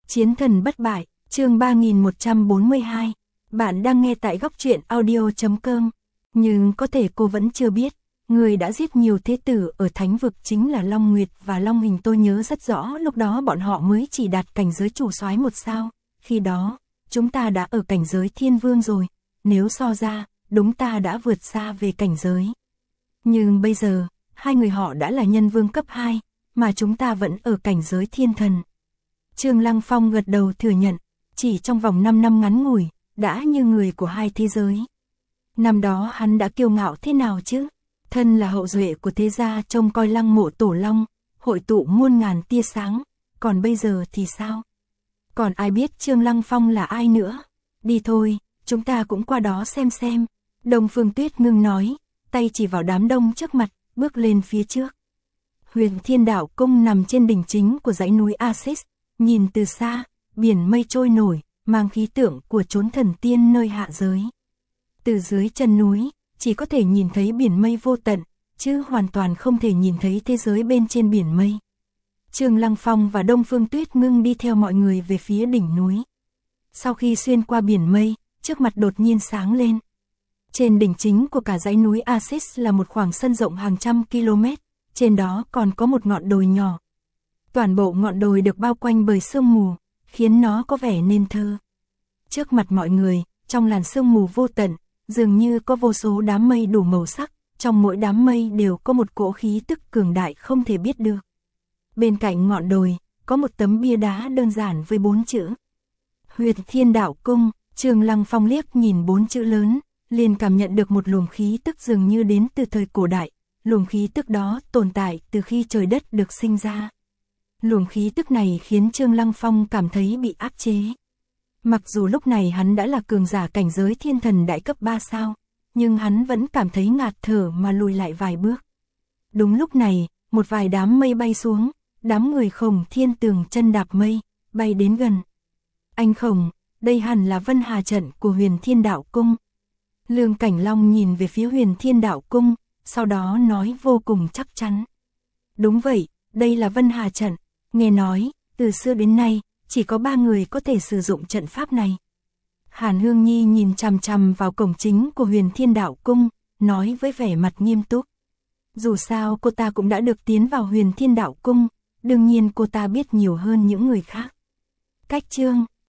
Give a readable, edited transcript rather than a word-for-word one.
Chiến thần bất bại, chương 3142. Bạn đang nghe tại góc truyện audio.com. Nhưng có thể cô vẫn chưa biết, người đã giết nhiều thế tử ở thánh vực chính là Long Nguyệt và Long Hình. Tôi nhớ rất rõ lúc đó bọn họ mới chỉ đạt cảnh giới chủ soái 1 sao. Khi đó, chúng ta đã ở cảnh giới thiên vương rồi. Nếu so ra, đúng ta đã vượt xa về cảnh giới. Nhưng bây giờ, hai người họ đã là nhân vương cấp 2, mà chúng ta vẫn ở cảnh giới thiên thần. Trương Lăng Phong gật đầu thừa nhận, chỉ trong vòng 5 năm ngắn ngủi, đã như người của hai thế giới. Năm đó hắn đã kiêu ngạo thế nào chứ? Thân là hậu duệ của thế gia trông coi lăng mộ tổ long, hội tụ muôn ngàn tia sáng, còn bây giờ thì sao? Còn ai biết Trương Lăng Phong là ai nữa? Đi thôi, chúng ta cũng qua đó xem. Đông Phương Tuyết ngưng nói, tay chỉ vào đám đông trước mặt, bước lên phía trước. Huyền Thiên Đạo Cung nằm trên đỉnh chính của dãy núi Axis, nhìn từ xa, biển mây trôi nổi, mang khí tượng của chốn thần tiên nơi hạ giới. Từ dưới chân núi, chỉ có thể nhìn thấy biển mây vô tận, chứ hoàn toàn không thể nhìn thấy thế giới bên trên biển mây. Trương Lăng Phong và Đông Phương Tuyết ngưng đi theo mọi người về phía đỉnh núi. Sau khi xuyên qua biển mây, trước mặt đột nhiên sáng lên. Trên đỉnh chính của cả dãy núi Axis là một khoảng sân rộng hàng trăm km, trên đó còn có một ngọn đồi nhỏ. Toàn bộ ngọn đồi được bao quanh bởi sương mù, khiến nó có vẻ nên thơ. Trước mặt mọi người, trong làn sương mù vô tận, dường như có vô số đám mây đủ màu sắc, trong mỗi đám mây đều có một cỗ khí tức cường đại không thể biết được. Bên cạnh ngọn đồi, có một tấm bia đá đơn giản với 4 chữ. Huyền Thiên Đạo Cung. Trương Lăng Phong liếc nhìn 4 chữ lớn, liền cảm nhận được một luồng khí tức dường như đến từ thời cổ đại. Luồng khí tức đó tồn tại từ khi trời đất được sinh ra. Luồng khí tức này khiến Trương Lăng Phong cảm thấy bị áp chế. Mặc dù lúc này hắn đã là cường giả cảnh giới thiên thần đại cấp 3 sao, nhưng hắn vẫn cảm thấy ngạt thở mà lùi lại vài bước. Đúng lúc này, một vài đám mây bay xuống, đám người Khổng Thiên Tường chân đạp mây, bay đến gần. Anh Khổng, đây hẳn là Vân Hà trận của Huyền Thiên Đạo Cung. Lương Cảnh Long nhìn về phía Huyền Thiên Đạo Cung, sau đó nói vô cùng chắc chắn. Đúng vậy, đây là Vân Hà trận. Nghe nói, từ xưa đến nay, chỉ có 3 người có thể sử dụng trận pháp này. Hàn Hương Nhi nhìn chằm chằm vào cổng chính của Huyền Thiên Đạo Cung, nói với vẻ mặt nghiêm túc. Dù sao cô ta cũng đã được tiến vào Huyền Thiên Đạo Cung, đương nhiên cô ta biết nhiều hơn những người khác. Cách chương